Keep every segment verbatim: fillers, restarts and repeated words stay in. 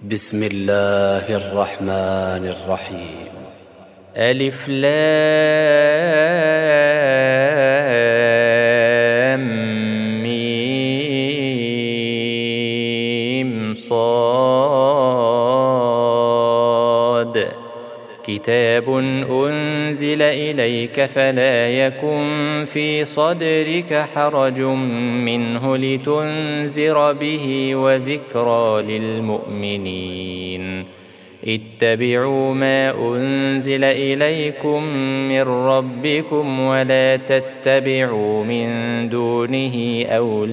بسم الله الرحمن الرحيم. ألف لام ميم صاد كتاب أنزل إليك فلا يكن في صدرك حرج منه لتنذر به وذكرى للمؤمنين. اتبعوا ما أنزل إليكم من ربكم ولا تتبعوا من دونه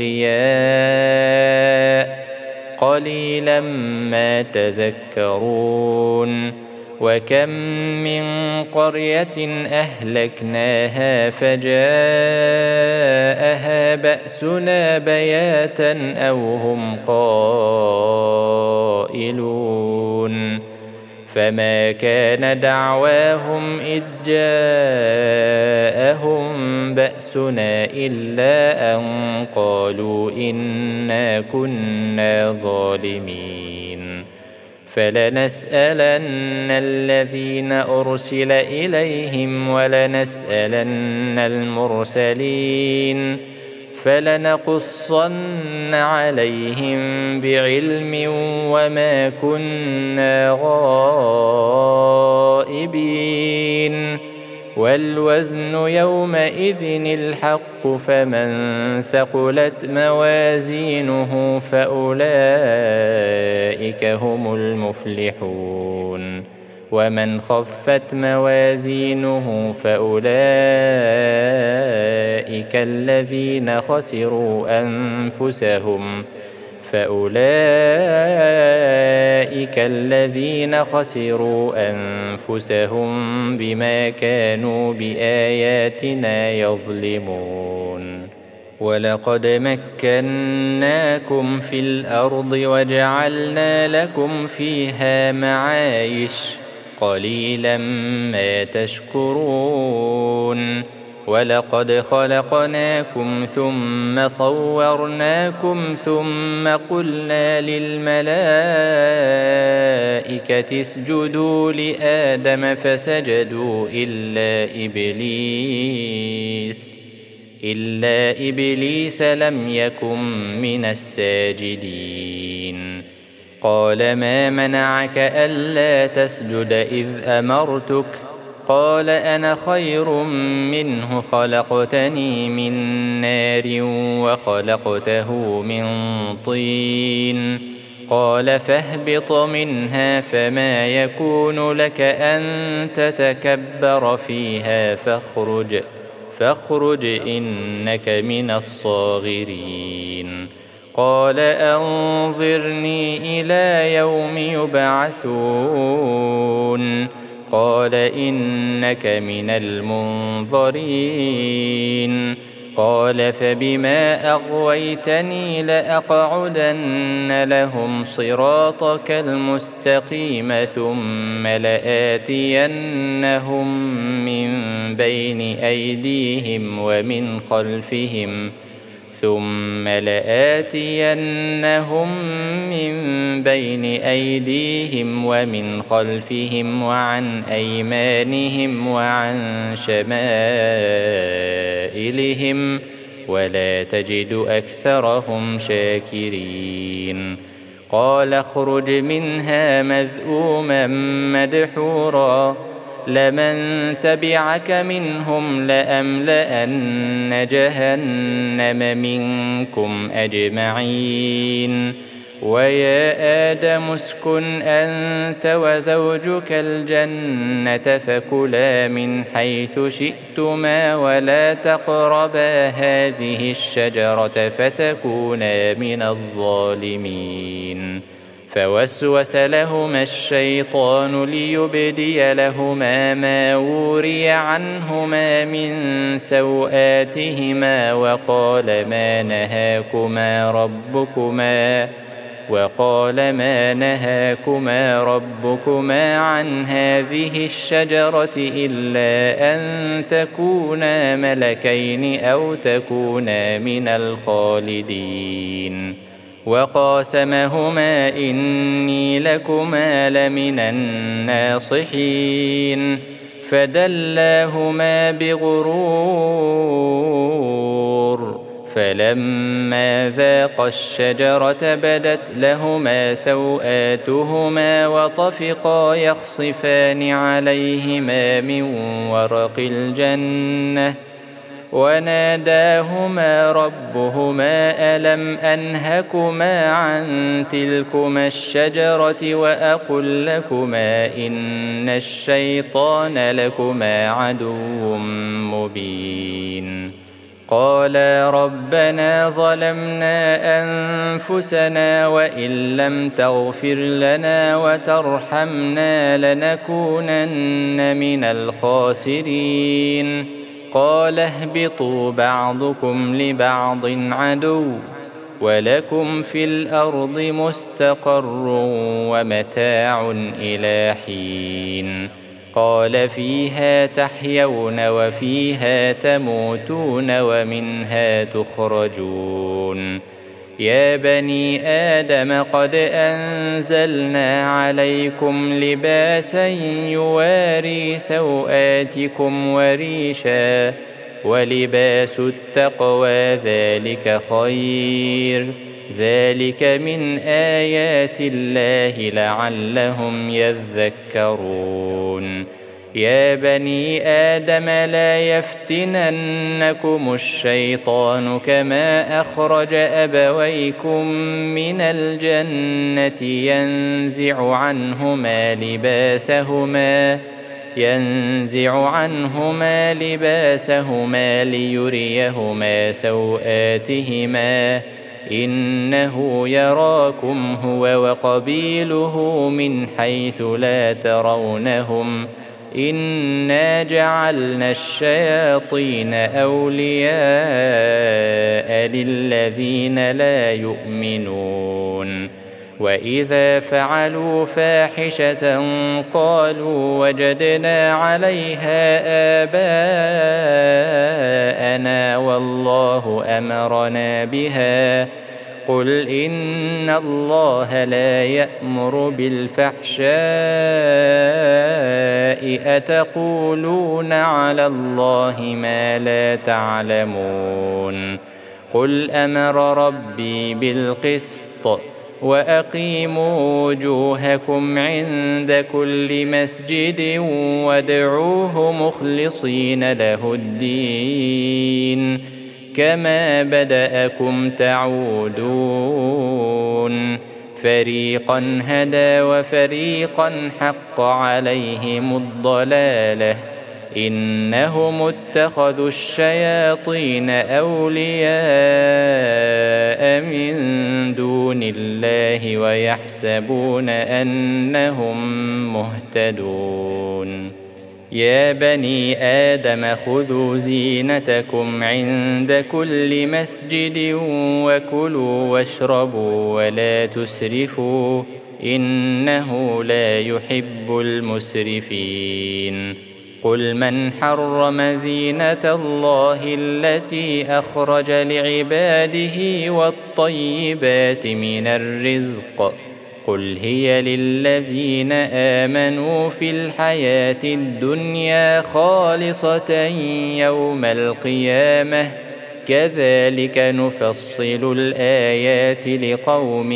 أولياء قليلا ما تذكرون. وكم من قرية أهلكناها فجاءها بأسنا بياتا أو هم قائلون فما كان دعواهم إذ جاءهم بأسنا إلا أن قالوا إنا كنا ظالمين. فلنسألن الذين أرسل إليهم ولنسألن المرسلين فلنقصن عليهم بعلم وما كنا غائبين. والوزن يومئذ الحق فمن ثقلت موازينه فأولئك هم المفلحون ومن خفت موازينه فأولئك الذين خسروا أنفسهم فأولئك الذين خسروا أنفسهم بما كانوا بآياتنا يظلمون. ولقد مكناكم في الأرض وجعلنا لكم فيها معايش قليلا ما تشكرون. ولقد خلقناكم ثم صورناكم ثم قلنا للملائكة اسجدوا لآدم فسجدوا إلا إبليس إلا إبليس لم يكن من الساجدين. قال ما منعك ألا تسجد إذ أمرتك؟ قال أنا خير منه خلقتني من نار وخلقته من طين. قال فاهبط منها فما يكون لك أن تتكبر فيها فاخرج فاخرج إنك من الصاغرين. قال أنظرني إلى يوم يبعثون. قال إنك من المنظرين. قال فبما أغويتني لأقعدن لهم صراطك المستقيم ثم لآتينهم من بين أيديهم ومن خلفهم ثم لآتينهم من بين أيديهم ومن خلفهم وعن أيمانهم وعن شمائلهم ولا تجد أكثرهم شاكرين. قال اخرج منها مذءوما مدحورا لمن تبعك منهم لأملأن جهنم منكم أجمعين. ويا آدم اسكن أنت وزوجك الجنة فكلا من حيث شئتما ولا تقربا هذه الشجرة فتكونا من الظالمين. فوسوس لهما الشيطان ليبدي لهما ما وري عنهما من سوآتهما وقال ما نهاكما ربكما وقال ما نهاكما ربكما عن هذه الشجرة إلا أن تكونا ملكين أو تكونا من الخالدين. وقاسمهما إني لكما لمن الناصحين فدلاهما بغرور فلما ذاقا الشجرة بدت لهما سوآتهما وطفقا يخصفان عليهما من ورق الجنة وناداهما ربهما ألم أنهكما عن تلكما الشجرة وأقل لكما إن الشيطان لكما عدو مبين قالا ربنا ظلمنا أنفسنا وإن لم تغفر لنا وترحمنا لنكونن من الخاسرين قال اهبطوا بعضكم لبعض عدو ولكم في الأرض مستقر ومتاع إلى حين قال فيها تحيون وفيها تموتون ومنها تخرجون يا بني آدم قد أنزلنا عليكم لباسا يواري سوآتكم وريشا ولباس التقوى ذلك خير ذلك من آيات الله لعلهم يذكرون يا بني آدم لا يفتننكم الشيطان كما أخرج أبويكم من الجنة ينزع عنهما لباسهما ينزع عنهما لباسهما ليريهما سوآتهما إنه يراكم هو وقبيله من حيث لا ترونهم إنا جعلنا الشياطين أولياء للذين لا يؤمنون وإذا فعلوا فاحشة قالوا وجدنا عليها آباءنا والله أمرنا بها قل إن الله لا يأمر بالفحشاء أتقولون على الله ما لا تعلمون قل أمر ربي بالقسط وأقيموا وجوهكم عند كل مسجد وادعوه مخلصين له الدين كما بدأكم تعودون فريقا هدى وفريقا حق عليهم الضلالة إنهم اتخذوا الشياطين أولياء من دون الله ويحسبون أنهم مهتدون يا بني آدم خذوا زينتكم عند كل مسجد وكلوا واشربوا ولا تسرفوا إنه لا يحب المسرفين قل من حرم زينة الله التي أخرج لعباده والطيبات من الرزق قل هي للذين آمنوا في الحياة الدنيا خالصة يوم القيامة كذلك نفصل الآيات لقوم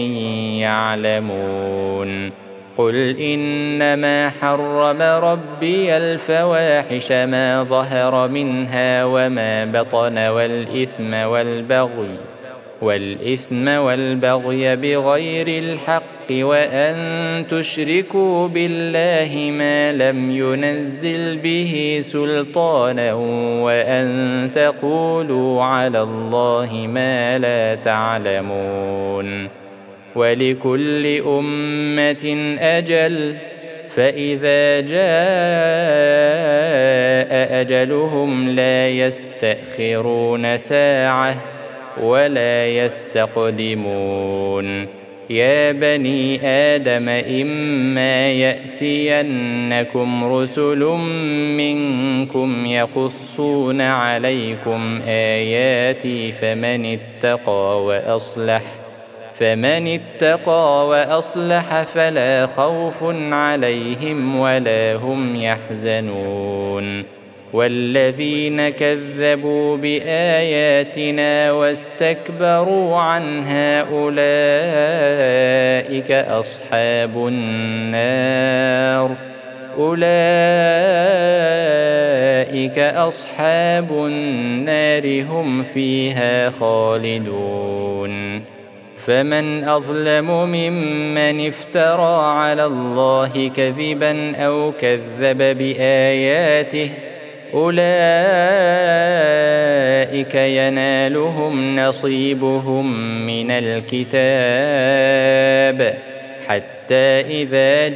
يعلمون قل إنما حرم ربي الفواحش ما ظهر منها وما بطن والإثم والبغي والإثم والبغي بغير الحق وأن تشركوا بالله ما لم ينزل به سلطانا وأن تقولوا على الله ما لا تعلمون ولكل أمة أجل فإذا جاء أجلهم لا يستأخرون ساعة ولا يستقدمون يا بني آدم إما يأتينكم رسل منكم يقصون عليكم آياتي فمن اتقى وأصلح فمن اتقى وأصلح فلا خوف عليهم ولا هم يحزنون والذين كذبوا بآياتنا واستكبروا عنها أولئك أصحاب النار أولئك أصحاب النار هم فيها خالدون فمن أظلم ممن افترى على الله كذبا أو كذب بآياته أولئك ينالهم نصيبهم من الكتاب حتى إذا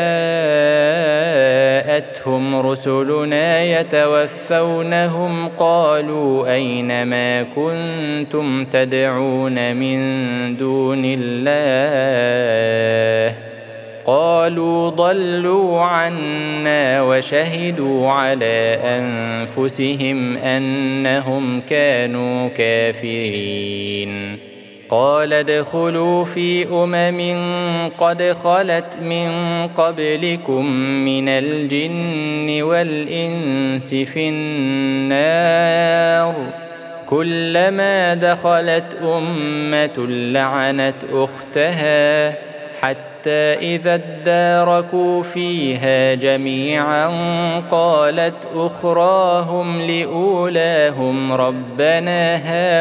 جاءتهم رسلنا يتوفونهم قالوا أين ما كنتم تدعون من دون الله قالوا ضلوا عنا وشهدوا على أنفسهم أنهم كانوا كافرين قال ادخلوا في أمم قد خلت من قبلكم من الجن والإنس في النار كلما دخلت أمة لعنت أختها حتى إذا اداركوا فيها جميعا قالت أخراهم لأولاهم ربنا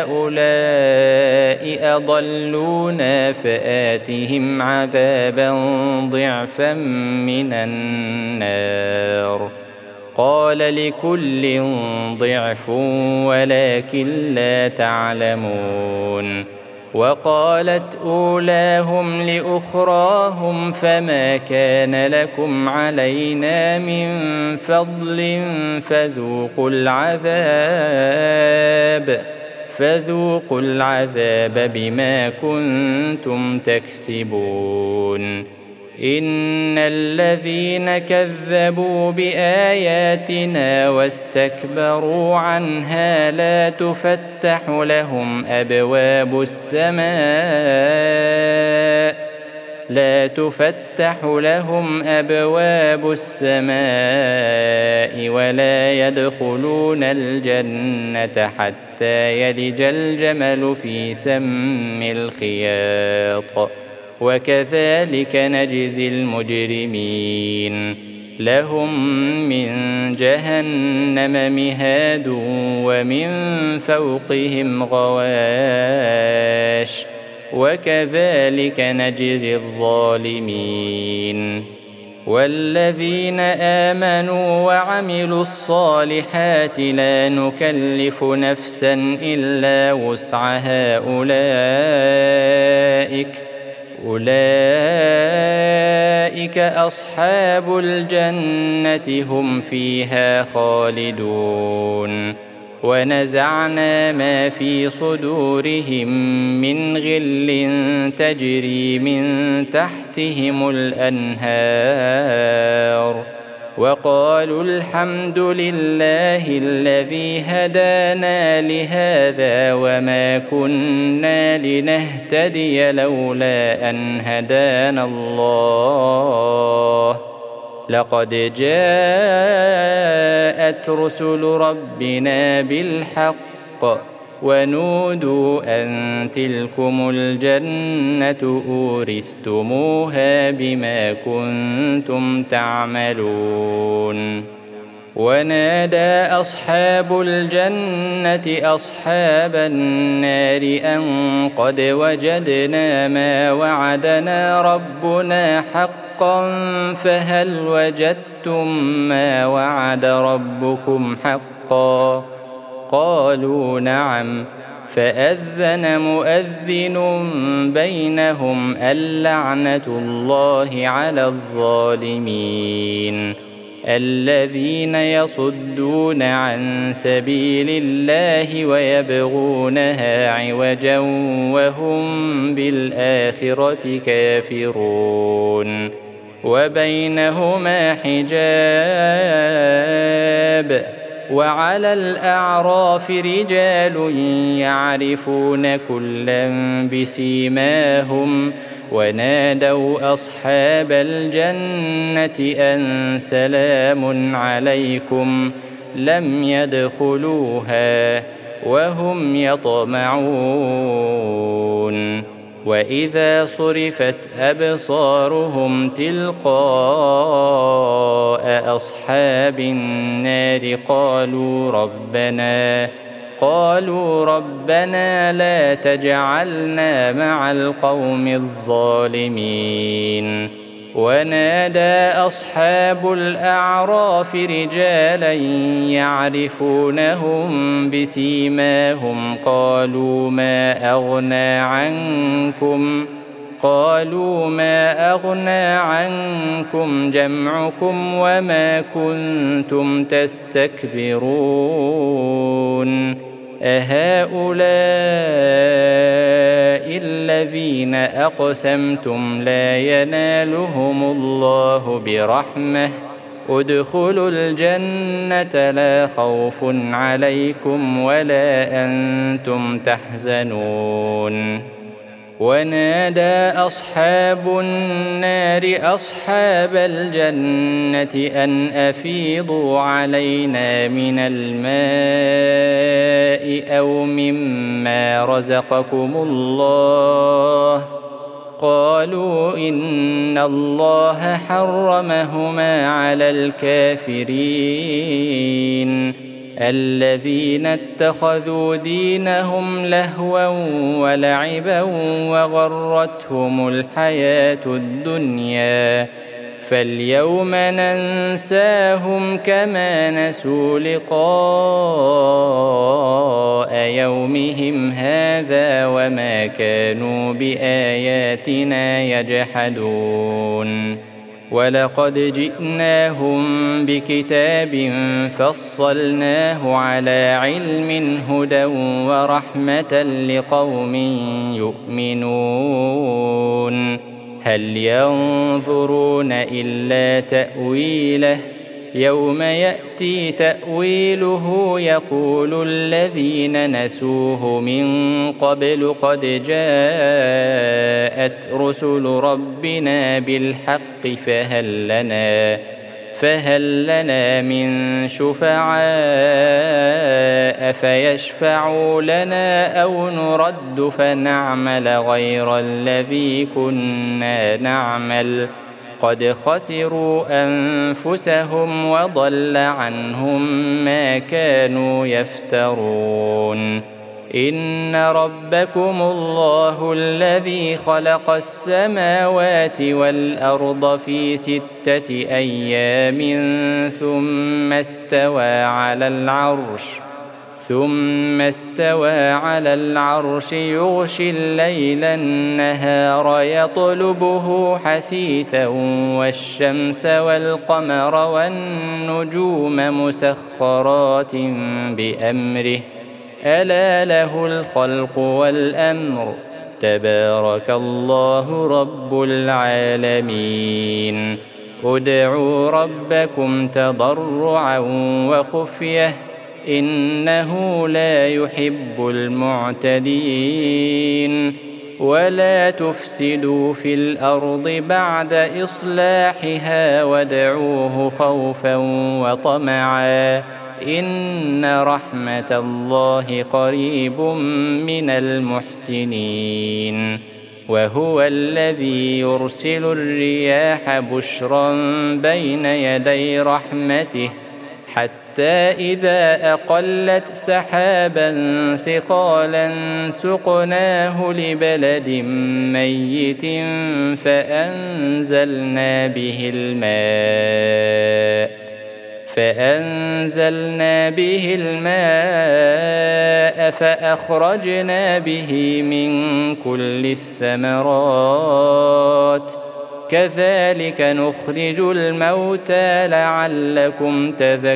هؤلاء أضلونا فآتهم عذابا ضعفا من النار قال لكل ضعف ولكن لا تعلمون وقالت أولاهم لأخراهم فما كان لكم علينا من فضل فذوقوا العذاب فذوقوا العذاب بما كنتم تكسبون إن الذين كذبوا بآياتنا واستكبروا عنها لا تفتح لهم أبواب السماء لا تفتح لهم أبواب السماء ولا يدخلون الجنة حتى يلج الجمل في سم الخياط وكذلك نجزي المجرمين لهم من جهنم مهاد ومن فوقهم غواش وكذلك نجزي الظالمين والذين آمنوا وعملوا الصالحات لا نكلف نفسا إلا وسعها أولئك أولئك أصحاب الجنة هم فيها خالدون ونزعنا ما في صدورهم من غل تجري من تحتهم الأنهار وقالوا الحمد لله الذي هدانا لهذا وما كنا لنهتدي لولا أن هدانا الله لقد جاءت رسل ربنا بالحق ونودوا أن تلكم الجنة أورثتموها بما كنتم تعملون ونادى أصحاب الجنة أصحاب النار أن قد وجدنا ما وعدنا ربنا حقا فهل وجدتم ما وعد ربكم حقا قالوا نعم فأذن مؤذن بينهم اللعنة الله على الظالمين الذين يصدون عن سبيل الله ويبغونها عوجا وهم بالآخرة كافرون وبينهما حجاب وعلى الأعراف رجال يعرفون كلا بسيماهم ونادوا أصحاب الجنة أن سلام عليكم لم يدخلوها وهم يطمعون وإذا صرفت أبصارهم تلقاء أصحاب النار قالوا ربنا قالوا ربنا لا تجعلنا مع القوم الظالمين ونادى أصحاب الأعراف رجالا يعرفونهم بسيماهم قالوا ما أغنى عنكم قالوا ما أغنى عنكم جمعكم وما كنتم تستكبرون أهؤلاء الذين أقسمتم لا ينالهم الله برحمة ادخلوا الجنة لا خوف عليكم ولا أنتم تحزنون ونادى أصحاب النار أصحاب الجنة أن أفيضوا علينا من الماء أو مما رزقكم الله قالوا إن الله حرمهما على الكافرين الذين اتخذوا دينهم لهوا ولعبا وغرتهم الحياة الدنيا فاليوم ننساهم كما نسوا لقاء يومهم هذا وما كانوا بآياتنا يجحدون ولقد جئناهم بكتاب فصلناه على علم هدى ورحمة لقوم يؤمنون هل ينظرون إلا تأويله يوم يأتي تأويله يقول الذين نسوه من قبل قد جاءت رسل ربنا بالحق فهل لنا فهل لنا من شفعاء فيشفعوا لنا أو نرد فنعمل غير الذي كنا نعمل قد خسروا أنفسهم وضل عنهم ما كانوا يفترون إن ربكم الله الذي خلق السماوات والأرض في ستة أيام ثم استوى على العرش ثم استوى على العرش يغشي الليل النهار يطلبه حثيثا والشمس والقمر والنجوم مسخرات بأمره ألا له الخلق والأمر تبارك الله رب العالمين ادعوا ربكم تضرعا وخفية إنه لا يحب المعتدين ولا تفسدوا في الأرض بعد إصلاحها وادعوه خوفا وطمعا إن رحمة الله قريب من المحسنين وهو الذي يرسل الرياح بشرا بين يدي رحمته حتى إذا أقلت سحابا ثقالا سقناه لبلد ميت فأنزلنا به الماء فأنزلنا به الماء فأخرجنا به من كل الثمرات كذلك نخرج الموتى لعلكم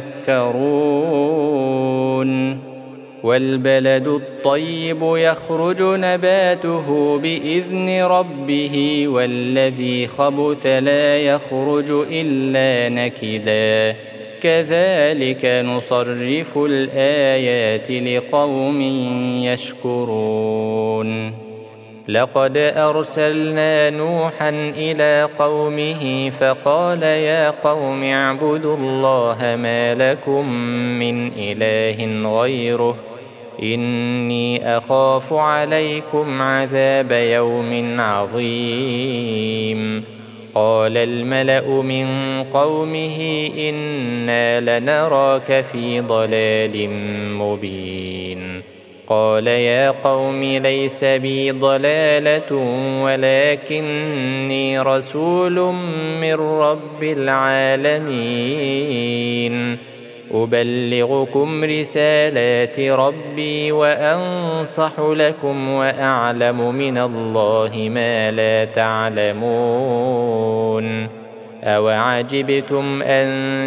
تذكرون والبلد الطيب يخرج نباته بإذن ربه والذي خبث لا يخرج إلا نكدا كذلك نصرف الآيات لقوم يشكرون لقد أرسلنا نوحا إلى قومه فقال يا قوم اعبدوا الله ما لكم من إله غيره إني أخاف عليكم عذاب يوم عظيم قال الملأ من قومه إنا لنراك في ضلال مبين قال يا قوم ليس بي ضلالة ولكني رسول من رب العالمين أبلغكم رسالات ربي وأنصح لكم وأعلم من الله ما لا تعلمون أوعجبتم أن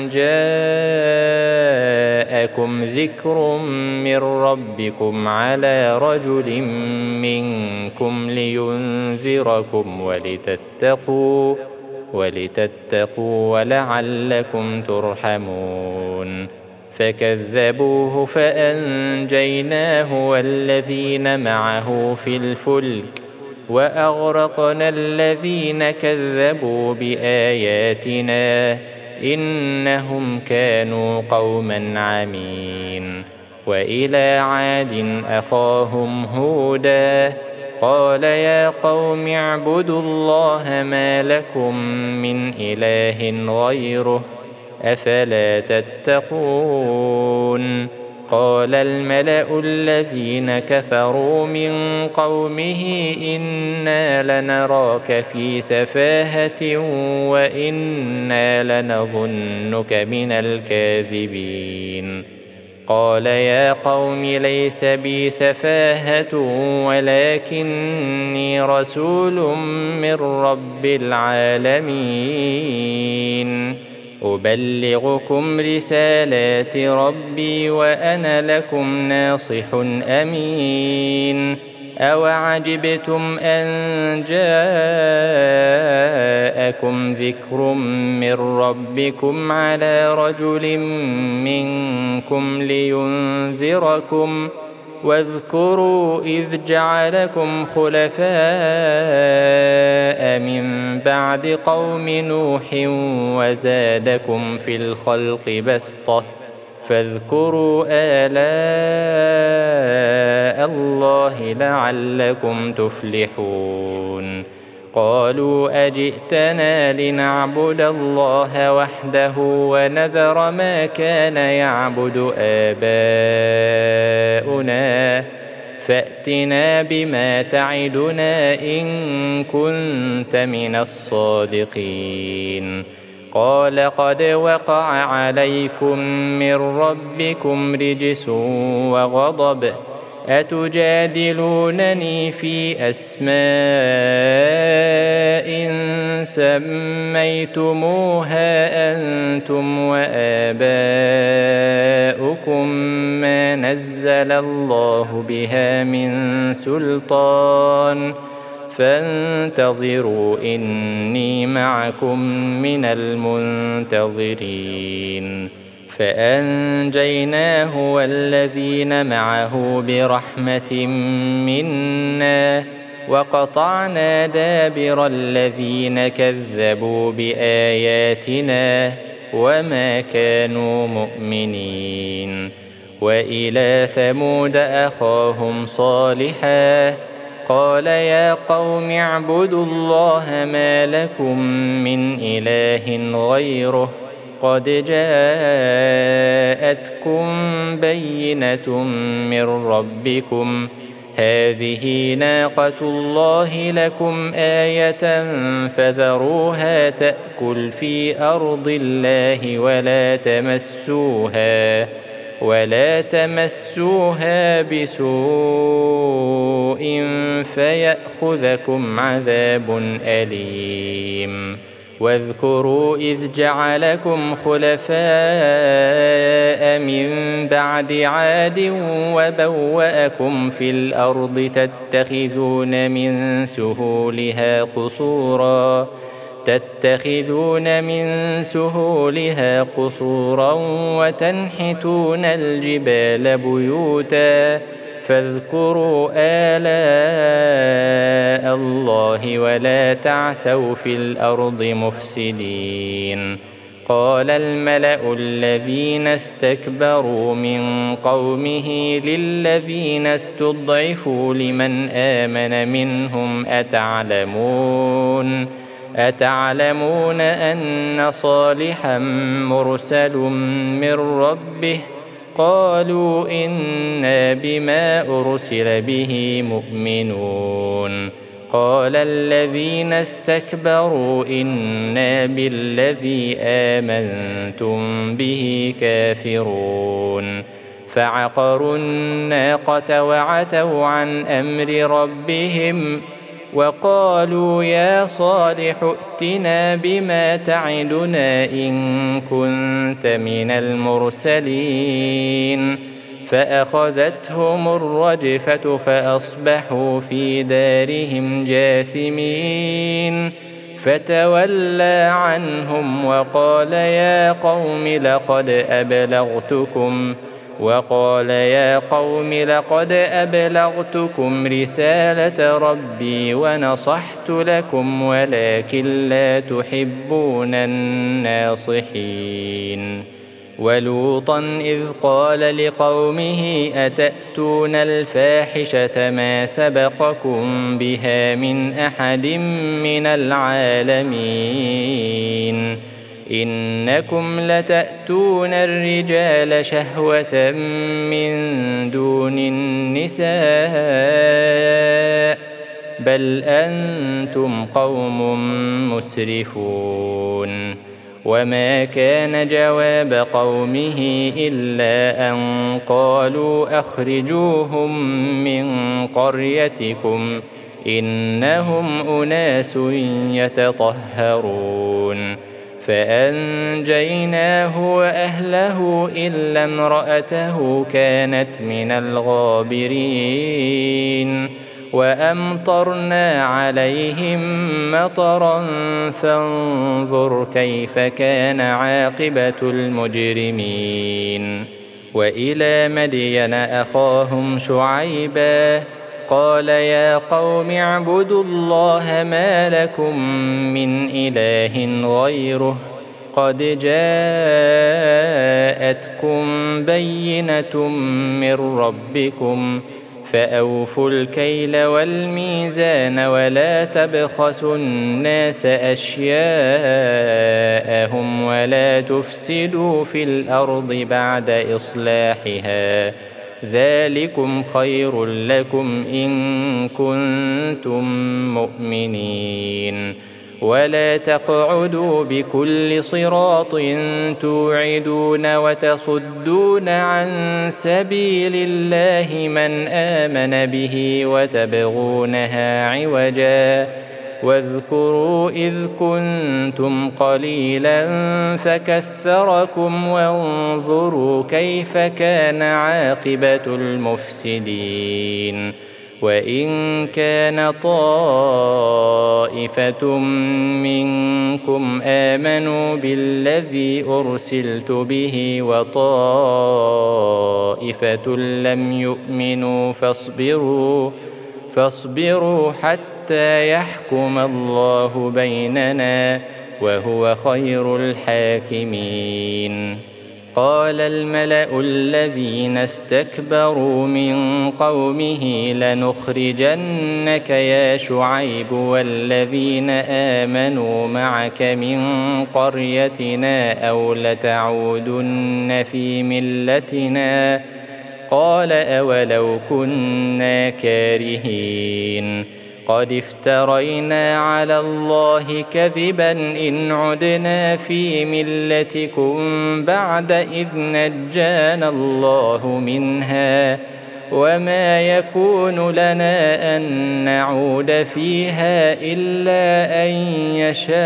جاءكم ذكر من ربكم على رجل منكم لينذركم ولتتقوا ولتتقوا ولعلكم ترحمون فكذبوه فأنجيناه والذين معه في الفلك وأغرقنا الذين كذبوا بآياتنا إنهم كانوا قوما عمين وإلى عاد أخاهم هودا قال يا قوم اعبدوا الله ما لكم من إله غيره أفلا تتقون قال الملأ الذين كفروا من قومه إنا لنراك في سفاهة وإنا لنظنك من الكاذبين قال يا قوم ليس بي سفاهة ولكني رسول من رب العالمين أبلغكم رسالات ربي وأنا لكم ناصح أمين أوعجبتم أن جاءكم ذكر من ربكم على رجل منكم لينذركم واذكروا إذ جعلكم خلفاء من بعد قوم نوح وزادكم في الخلق بسطة فاذكروا آلاء الله لعلكم تفلحون قالوا أجئتنا لنعبد الله وحده ونذر ما كان يعبد آباؤنا فأتنا بما تعدنا إن كنت من الصادقين قال قد وقع عليكم من ربكم رجس وغضب أتجادلونني في أسماء سميتموها أنتم وآباؤكم ما نزل الله بها من سلطان فانتظروا إني معكم من المنتظرين فأنجيناه والذين معه برحمة منا وقطعنا دابر الذين كذبوا بآياتنا وما كانوا مؤمنين وإلى ثمود أخاهم صالحا قال يا قوم اعبدوا الله ما لكم من إله غيره قد جاءتكم بينة من ربكم هذه ناقة الله لكم آية فذروها تأكل في أرض الله ولا تمسوها ولا تمسوها بسوء فيأخذكم عذاب أليم واذكروا إذ جعلكم خلفاء من بعد عاد وبوأكم في الأرض تتخذون من سهولها قصورا تتخذون من سهولها قصورا وتنحتون الجبال بيوتا فاذكروا آلاء الله ولا تعثوا في الأرض مفسدين. قال الملأ الذين استكبروا من قومه للذين استضعفوا لمن آمن منهم أتعلمون أتعلمون أن صالحا مرسل من ربه قالوا إنا بما أرسل به مؤمنون. قال الذين استكبروا إنا بالذي آمنتم به كافرون. فعقروا الناقة وعتوا عن أمر ربهم وقالوا يا صالح ائتنا بما تعدنا إن كنت من المرسلين. فأخذتهم الرجفة فأصبحوا في دارهم جاثمين. فتولى عنهم وقال يا قوم لقد أبلغتكم وقال يا قوم لقد أبلغتكم رسالة ربي ونصحت لكم ولكن لا تحبون الناصحين. ولوطا إذ قال لقومه أتأتون الفاحشة ما سبقكم بها من أحد من العالمين إنكم لتأتون الرجال شهوة من دون النساء بل أنتم قوم مسرفون. وما كان جواب قومه إلا أن قالوا أخرجوهم من قريتكم إنهم أناس يتطهرون. فأنجيناه وأهله إلا امرأته كانت من الغابرين. وأمطرنا عليهم مطرا فانظر كيف كان عاقبة المجرمين. وإلى مدين أخاهم شعيبا قال يا قوم اعبدوا الله ما لكم من إله غيره قد جاءتكم بينة من ربكم فأوفوا الكيل والميزان ولا تبخسوا الناس أشياءهم ولا تفسدوا في الأرض بعد إصلاحها ذلكم خير لكم إن كنتم مؤمنين. ولا تقعدوا بكل صراط توعدون وتصدون عن سبيل الله من آمن به وتبغونها عوجا واذكروا إذ كنتم قليلا فكثركم وانظروا كيف كان عاقبة المفسدين. وإن كان طائفة منكم آمنوا بالذي أرسلت به وطائفة لم يؤمنوا فاصبروا فاصبروا حتى يحكم الله بيننا وهو خير الحاكمين. قال الملأ الذين استكبروا من قومه لنخرجنك يا شعيب والذين آمنوا معك من قريتنا أو لتعودن في ملتنا قال أولو كنا كارهين قد افترينا على الله كذبا إن عدنا في ملتكم بعد إذ نجانا الله منها وما يكون لنا أن نعود فيها إلا أن يشاء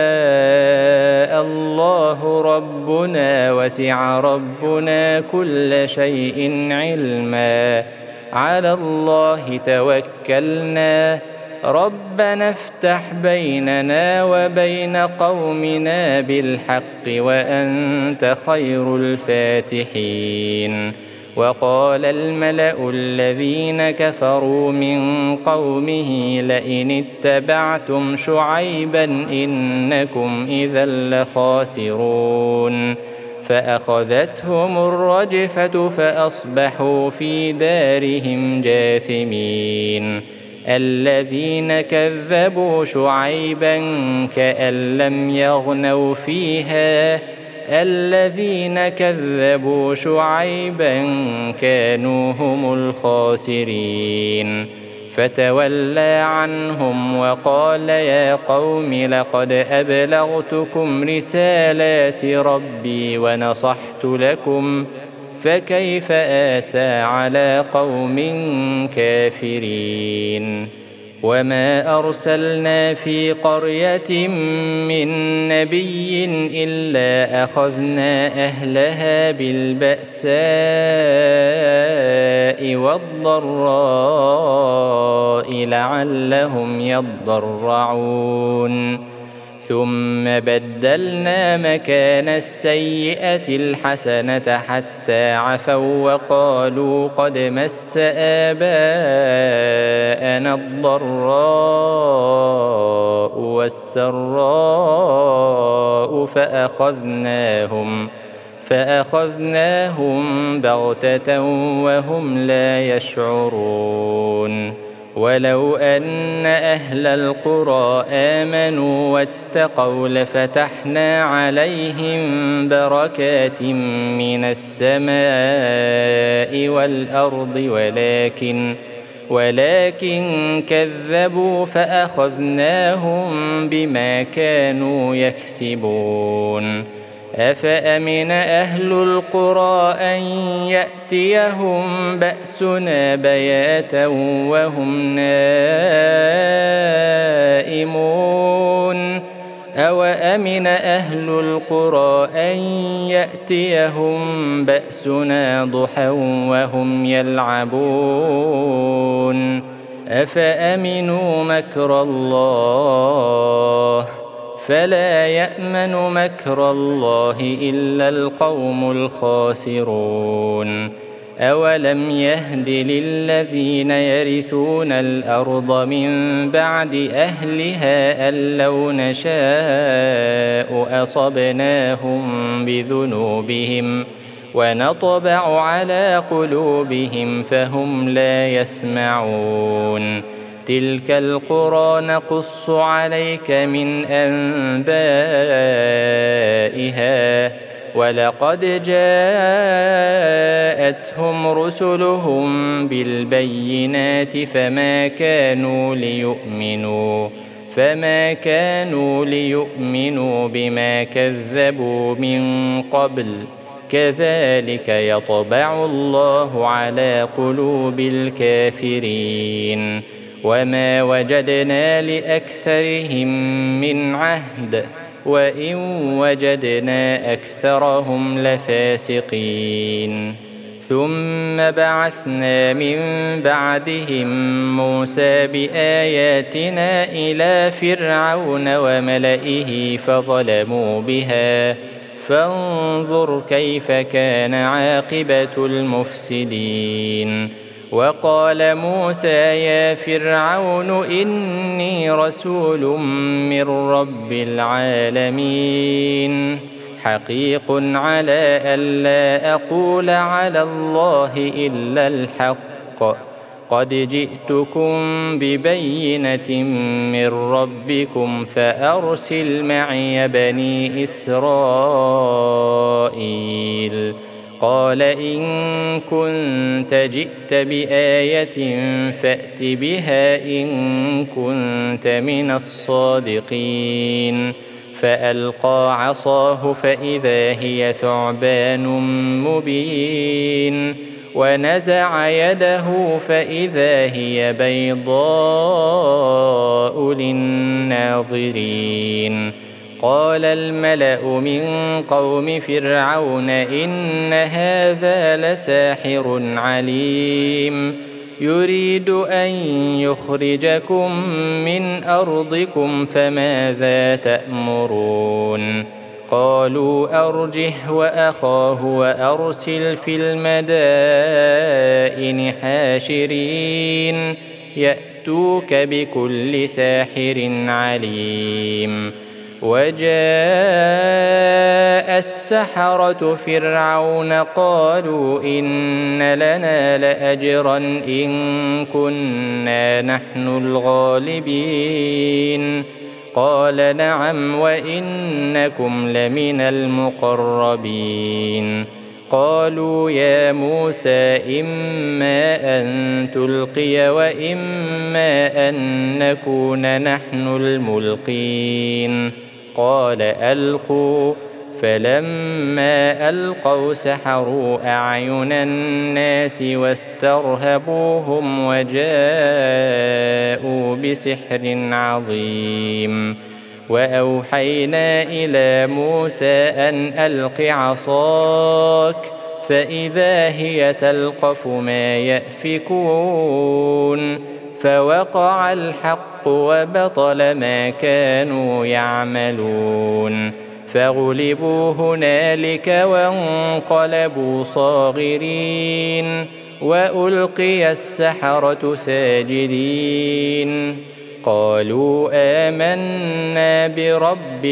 الله ربنا وسع ربنا كل شيء علما على الله توكلنا ربنا افتح بيننا وبين قومنا بالحق وأنت خير الفاتحين. وقال الملأ الذين كفروا من قومه لئن اتبعتم شعيبا إنكم إذا لخاسرون. فأخذتهم الرجفة فأصبحوا في دارهم جاثمين. الذين كذبوا شعيبا كأن لم يغنوا فيها الذين كذبوا شعيبا كانوا هم الخاسرين. فتولى عنهم وقال يا قوم لقد أبلغتكم رسالات ربي ونصحت لكم فكيف آسى على قوم كافرين. وما أرسلنا في قرية من نبي إلا أخذنا أهلها بالبأساء والضراء لعلهم يضرعون. ثم بدلنا مكان السيئة الحسنة حتى عفوا وقالوا قد مس آباءنا الضراء والسراء فأخذناهم فأخذناهم بغتة وهم لا يشعرون. ولو أن أهل القرى آمنوا واتقوا لفتحنا عليهم بركات من السماء والأرض ولكن ولكن كذبوا فأخذناهم بما كانوا يكسبون. أفأمن أهل القرى أن يأتيهم بأسنا بياتا وهم نائمون أوأمن أهل القرى أن يأتيهم بأسنا ضحى وهم يلعبون أفأمنوا مكر الله فلا يأمن مكر الله إلا القوم الخاسرون. أولم يهد للذين يرثون الأرض من بعد أهلها أن لو نشاء أصبناهم بذنوبهم ونطبع على قلوبهم فهم لا يسمعون. تلك القرى نقص عليك من أنبائها ولقد جاءتهم رسلهم بالبينات فما كانوا ليؤمنوا فما كانوا ليؤمنوا بما كذبوا من قبل كذلك يطبع الله على قلوب الكافرين. وما وجدنا لأكثرهم من عهد وإن وجدنا أكثرهم لفاسقين. ثم بعثنا من بعدهم موسى بآياتنا إلى فرعون وملئه فظلموا بها فانظر كيف كان عاقبة المفسدين. وقال موسى يا فرعون إني رسول من رب العالمين حقيق على ألا أقول على الله إلا الحق قد جئتكم ببينة من ربكم فأرسل معي بني إسرائيل. قال إن كنت جئت بآية فأت بها إن كنت من الصادقين. فألقى عصاه فإذا هي ثعبان مبين ونزع يده فإذا هي بيضاء للناظرين. قال الملأ من قوم فرعون إن هذا لساحر عليم يريد أن يخرجكم من أرضكم فماذا تأمرون قالوا أرجه وأخاه وأرسل في المدائن حاشرين يأتوك بكل ساحر عليم وجاء السحرة فرعون قالوا إن لنا لأجرا إن كنا نحن الغالبين قال نعم وإنكم لمن المقربين قالوا يا موسى إما أن تلقي وإما أن نكون نحن الملقين قال ألقوا فلما ألقوا سحروا أعين الناس واسترهبوهم وجاءوا بسحر عظيم وأوحينا إلى موسى أن ألق عصاك فإذا هي تلقف ما يأفكون فوقع الحق وبطل ما كانوا يعملون فغلبوا هنالك وانقلبوا صاغرين وألقي السحرة ساجدين قالوا آمنا برب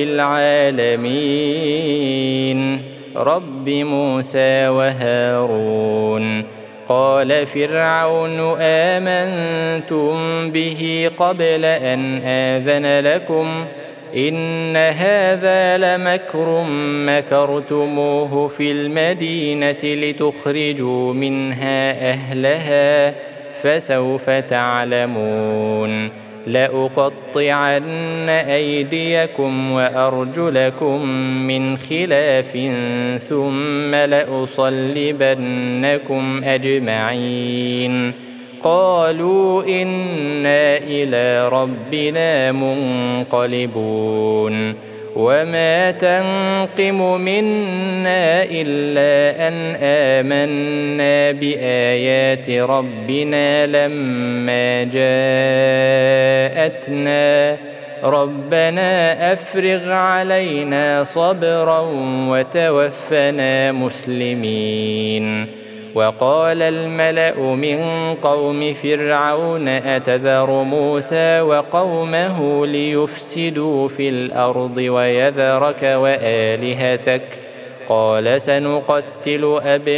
العالمين رب موسى وهارون قال فرعون آمنتم به قبل أن آذن لكم إن هذا لمكر مكرتموه في المدينة لتخرجوا منها أهلها فسوف تعلمون لأقطعن أيديكم وأرجلكم من خلاف ثم لأصلبنكم أجمعين قالوا إنا إلى ربنا منقلبون وما تنقم منا إلا أن آمنا بآيات ربنا لما جاءتنا ربنا أفرغ علينا صبرا وتوفنا مسلمين وقال الملأ من قوم فرعون أتذر موسى وقومه ليفسدوا في الأرض ويذرك وآلهتك قال سنقتل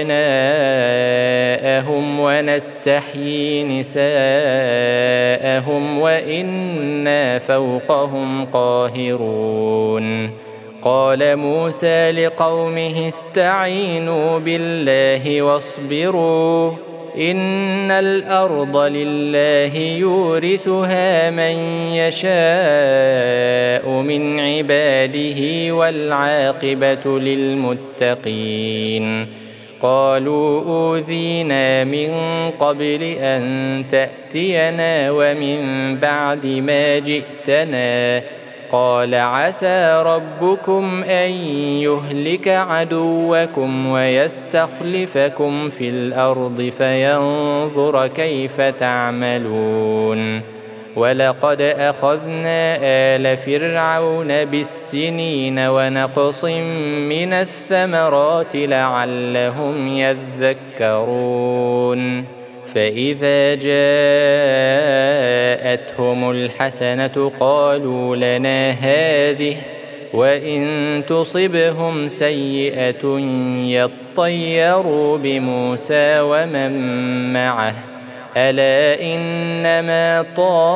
أبناءهم ونستحيي نساءهم وإنا فوقهم قاهرون قال موسى لقومه استعينوا بالله واصبروا إن الأرض لله يورثها من يشاء من عباده والعاقبة للمتقين قالوا أوذينا من قبل أن تأتينا ومن بعد ما جئتنا قال عسى ربكم أن يهلك عدوكم ويستخلفكم في الأرض فينظر كيف تعملون ولقد أخذنا آل فرعون بالسنين ونقص من الثمرات لعلهم يذكرون فإذا جاءتهم الحسنة قالوا لنا هذه وإن تصبهم سيئة يطيروا بموسى ومن معه ألا إنما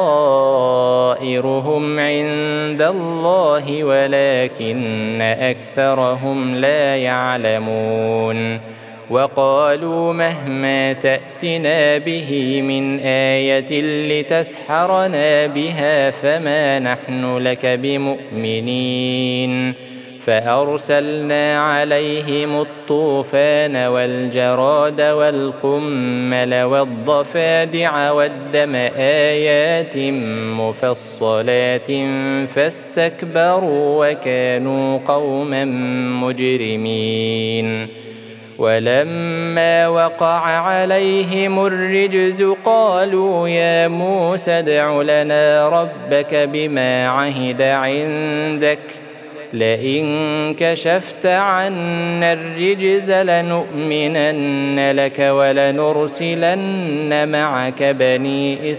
طائرهم عند الله ولكن أكثرهم لا يعلمون وقالوا مهما تأتنا به من آية لتسحرنا بها فما نحن لك بمؤمنين فأرسلنا عليهم الطوفان والجراد والقمل والضفادع والدم آيات مفصلات فاستكبروا وكانوا قوما مجرمين ولما وقع عليهم الرجز قالوا يا موسى ادع لنا ربك بما عهد عندك لئن كشفت عنا الرجز لنؤمنن لك ولنرسلن معك بني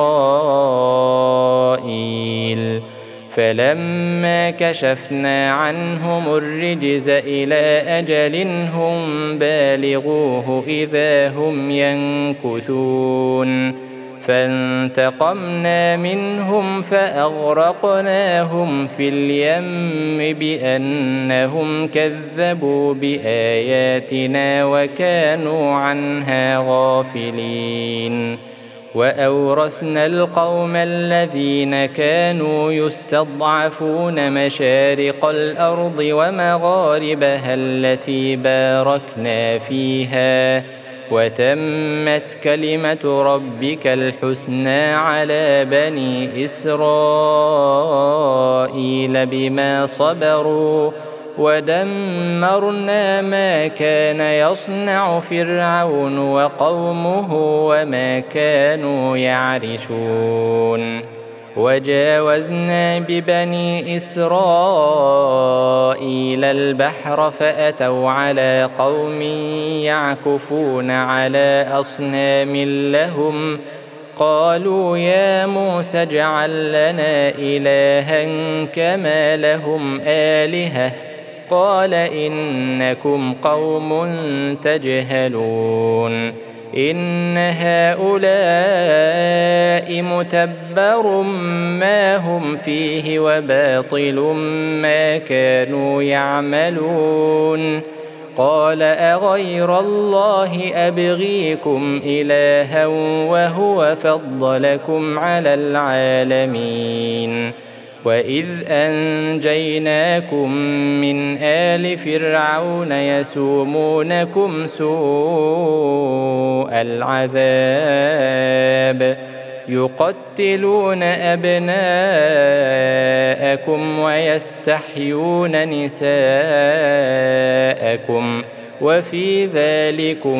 إسرائيل فلما كشفنا عنهم الرجز إلى أجل هم بالغوه إذا هم ينكثون فانتقمنا منهم فأغرقناهم في اليم بأنهم كذبوا بآياتنا وكانوا عنها غافلين وأورثنا القوم الذين كانوا يستضعفون مشارق الأرض ومغاربها التي باركنا فيها وتمت كلمة ربك الحسنى على بني إسرائيل بما صبروا ودمرنا ما كان يصنع فرعون وقومه وما كانوا يعرشون وجاوزنا ببني إسرائيل البحر فأتوا على قوم يعكفون على أصنام لهم قالوا يا موسى اجعل لنا إلها كما لهم آلهة قال إنكم قوم تجهلون إن هؤلاء متبر ما هم فيه وباطل ما كانوا يعملون قال أغير الله أبغيكم إلها وهو فضلكم على العالمين وإذ أنجيناكم من آل فرعون يسومونكم سوء العذاب يقتلون أبناءكم ويستحيون نساءكم وفي ذلكم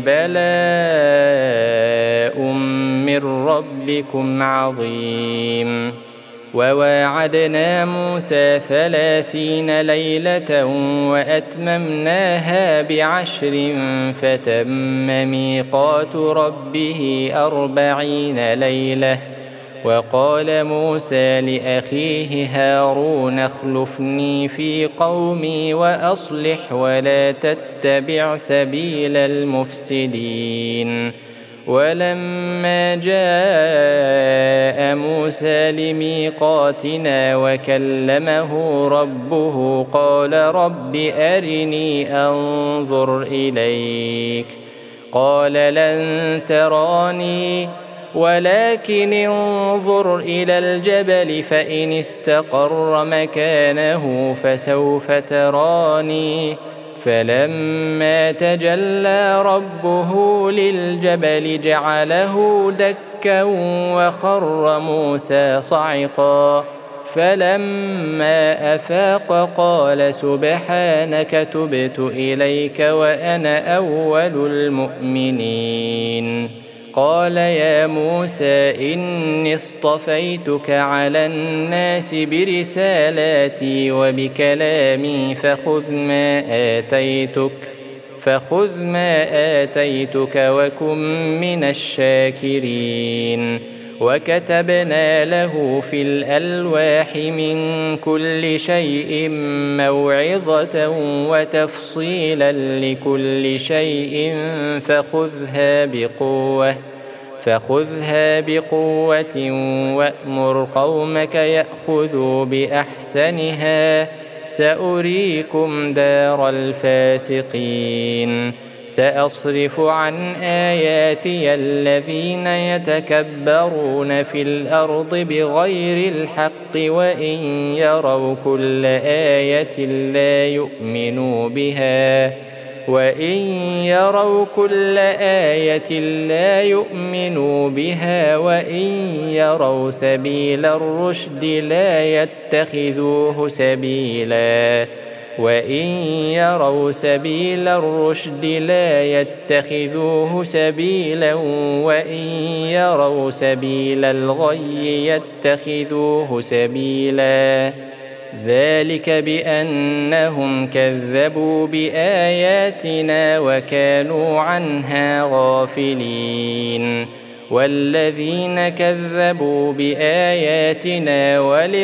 بلاء من ربكم عظيم وواعدنا موسى ثلاثين ليلة وأتممناها بعشر فتم ميقات ربه أربعين ليلة وقال موسى لأخيه هارون اخلفني في قومي وأصلح ولا تتبع سبيل المفسدين ولما جاء موسى لميقاتنا وكلمه ربه قال رب أرني أنظر إليك قال لن تراني ولكن انظر إلى الجبل فإن استقر مكانه فسوف تراني فلما تجلى ربه للجبل جعله دكا وخر موسى صعقا فلما أفاق قال سبحانك تبت إليك وأنا أول المؤمنين قال يا موسى إني اصطفيتك على الناس برسالاتي وبكلامي فخذ ما آتيتك فخذ ما آتيتك وكن من الشاكرين وكتبنا له في الألواح من كل شيء موعظة وتفصيلا لكل شيء فخذها بقوة فخذها بقوة وأمر قومك يأخذوا بأحسنها سأريكم دار الفاسقين سأصرف عن آياتي الذين يتكبرون في الأرض بغير الحق وإن يروا كل آية لا يؤمنوا بها وإن يروا كل آية لا يؤمنوا بها وإن يروا سبيل الرشد لا يتخذوه سبيلا وإن يروا سبيل الرشد لا يتخذوه سبيلا وإن يروا سبيل الغي يتخذوه سبيلا ذلك بأنهم كذبوا بآياتنا وكانوا عنها غافلين والذين كذبوا بآياتنا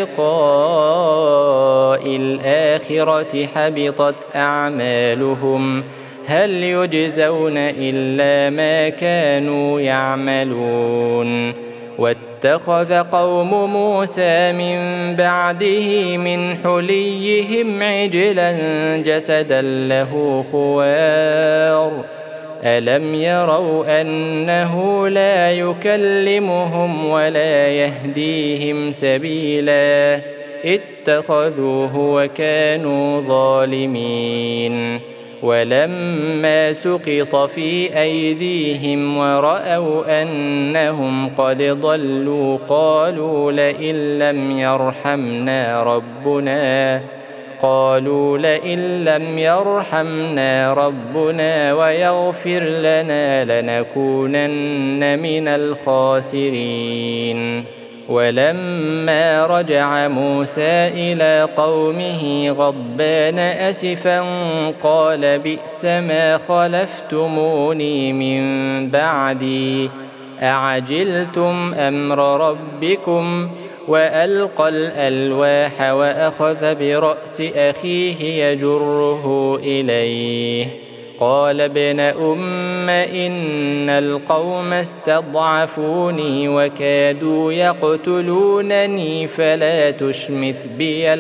ولقاء الآخرة حبطت أعمالهم هل يجزون إلا ما كانوا يعملون واتخذ قوم موسى من بعده من حليهم عجلا جسدا له خوار ألم يروا أنه لا يكلمهم ولا يهديهم سبيلا اتخذوه وكانوا ظالمين ولما سقط في أيديهم ورأوا أنهم قد ضلوا قالوا لئن لم يرحمنا ربنا قالوا لئن لم يرحمنا ربنا ويغفر لنا لنكونن من الخاسرين ولما رجع موسى إلى قومه غضبان أسفا قال بئس ما خلفتموني من بعدي أعجلتم أمر ربكم وألقى الألواح وأخذ برأس أخيه يجره إليه قال ابن أم إن القوم استضعفوني وكادوا يقتلونني فلا تشمت بي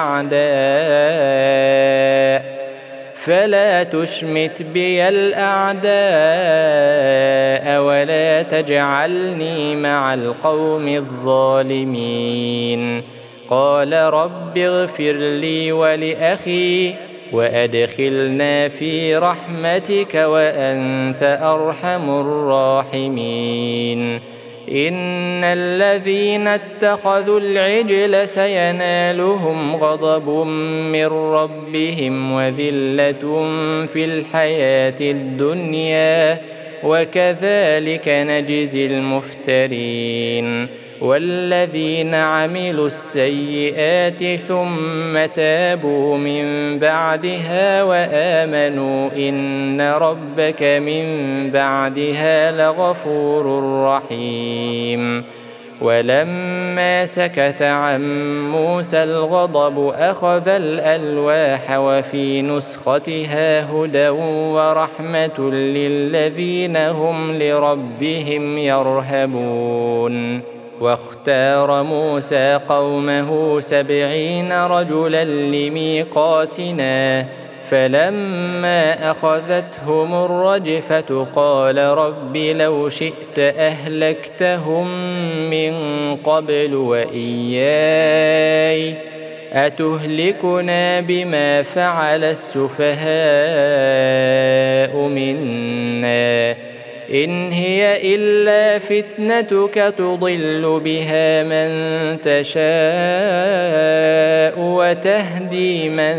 الأعداء فلا تشمت بي الأعداء ولا تجعلني مع القوم الظالمين قال رب اغفر لي ولأخي وأدخلنا في رحمتك وأنت أرحم الراحمين إن الذين اتخذوا العجل سينالهم غضب من ربهم وذلة في الحياة الدنيا وكذلك نجزي المفترين والذين عملوا السيئات ثم تابوا من بعدها وآمنوا إن ربك من بعدها لغفور رحيم ولما سكت عن موسى الغضب أخذ الألواح وفي نسختها هدى ورحمة للذين هم لربهم يرهبون واختار موسى قومه سبعين رجلا لميقاتنا فلما أخذتهم الرجفة قال رب لو شئت أهلكتهم من قبل وإياي أتهلكنا بما فعل السفهاء منا إن هي إلا فتنتك تضل بها من تشاء وتهدي من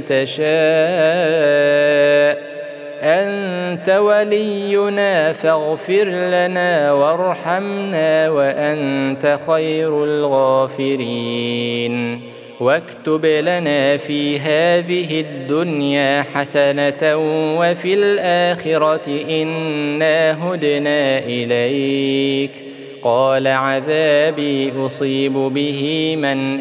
تشاء أنت ولينا فاغفر لنا وارحمنا وأنت خير الغافرين واكتب لنا في هذه الدنيا حسنة وفي الآخرة إنا هدنا إليك قال عذابي أصيب به من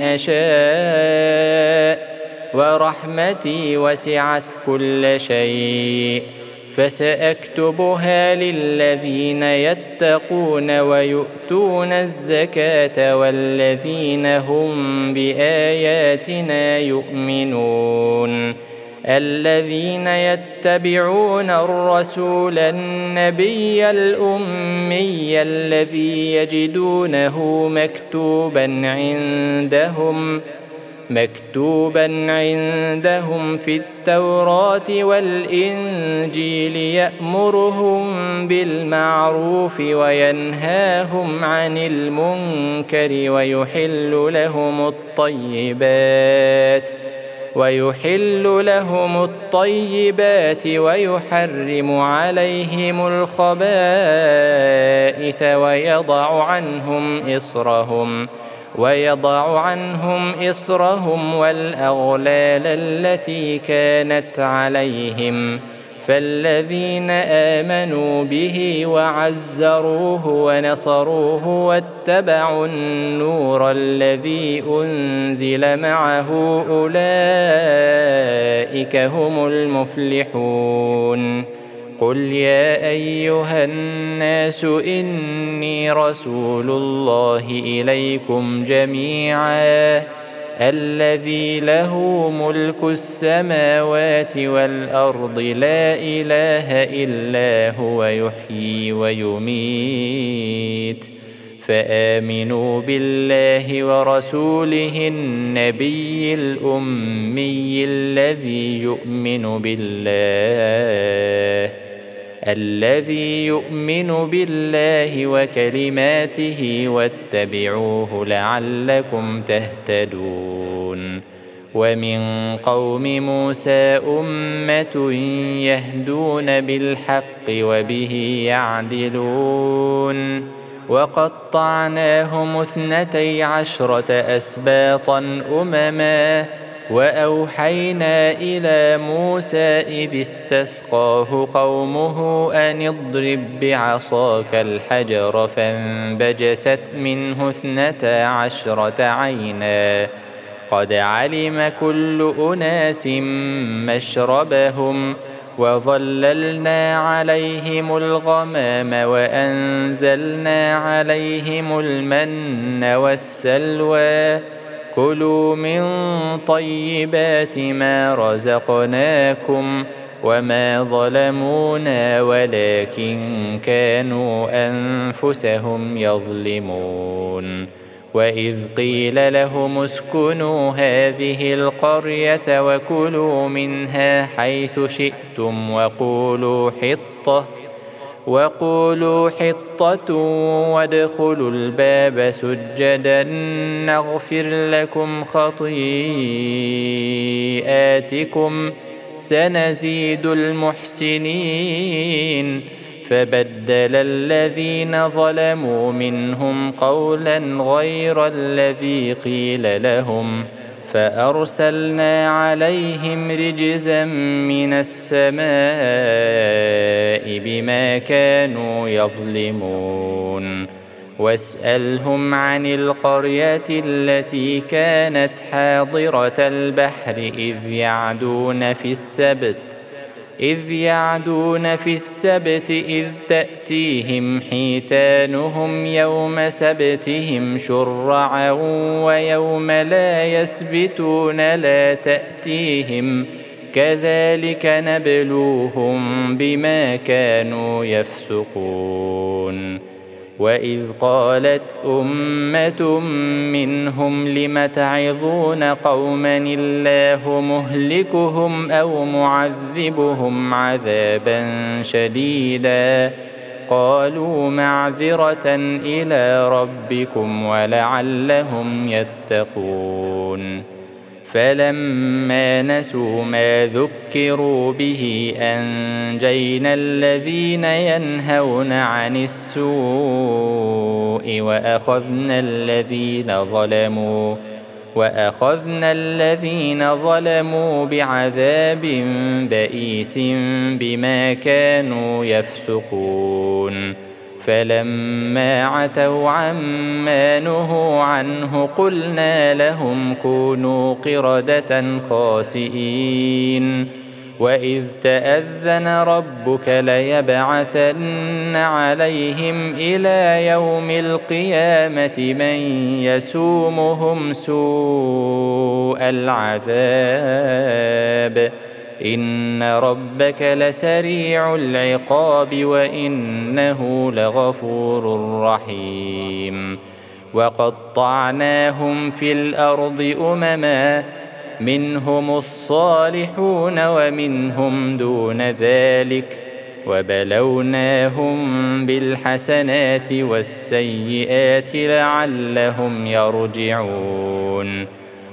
أشاء ورحمتي وسعت كل شيء فسأكتبها للذين يتقون ويؤتون الزكاة والذين هم بآياتنا يؤمنون الذين يتبعون الرسول النبي الأمي الذي يجدونه مكتوبا عندهم مكتوبا عندهم في التوراة والإنجيل يأمرهم بالمعروف وينهاهم عن المنكر ويحل لهم الطيبات ويحل لهم الطيبات ويحرم عليهم الخبائث ويضع عنهم إصرهم ويضع عنهم إصرهم والأغلال التي كانت عليهم فالذين آمنوا به وعزروه ونصروه واتبعوا النور الذي أنزل معه أولئك هم المفلحون. قل يا أيها الناس إني رسول الله إليكم جميعا الذي له ملك السماوات والأرض لا إله إلا هو يحيي ويميت فآمنوا بالله ورسوله النبي الأمي الذي يؤمن بالله الذي يؤمن بالله وكلماته واتبعوه لعلكم تهتدون. ومن قوم موسى أمة يهدون بالحق وبه يعدلون وقطعناهم اثنتي عشرة أسباطا أمما وأوحينا إلى موسى إذ استسقاه قومه أن اضرب بعصاك الحجر فانبجست منه اثنتا عشرة عينا قد علم كل أناس مشربهم وظللنا عليهم الغمام وأنزلنا عليهم المن والسلوى كلوا من طيبات ما رزقناكم وما ظلمونا ولكن كانوا أنفسهم يظلمون. وإذ قيل لهم اسكنوا هذه القرية وكلوا منها حيث شئتم وقولوا حطة وقولوا حطة وادخلوا الباب سجدا نغفر لكم خطيئاتكم سنزيد المحسنين. فبدل الذين ظلموا منهم قولا غير الذي قيل لهم فأرسلنا عليهم رجزا من السماء بما كانوا يظلمون. واسألهم عن القرية التي كانت حاضرة البحر إذ يعدون في السبت إذ يعدون في السبت إذ تأتيهم حيتانهم يوم سبتهم شرعا ويوم لا يسبتون لا تأتيهم كذلك نبلوهم بما كانوا يفسقون. وإذ قالت أمة منهم لم تعظون قوما الله مهلكهم أو معذبهم عذابا شديدا قالوا معذرة إلى ربكم ولعلهم يتقون. فلما نسوا ما ذكروا به أنجينا الذين ينهون عن السوء وأخذنا الذين ظلموا وأخذنا الذين ظلموا بعذاب بئيس بما كانوا يفسقون. فلما عتوا عما نهوا عنه قلنا لهم كونوا قردة خاسئين. وإذ تأذن ربك ليبعثن عليهم إلى يوم القيامة من يسومهم سوء العذاب إن ربك لسريع العقاب وإنه لغفور رحيم. وقطعناهم في الأرض أمما منهم الصالحون ومنهم دون ذلك وبلوناهم بالحسنات والسيئات لعلهم يرجعون.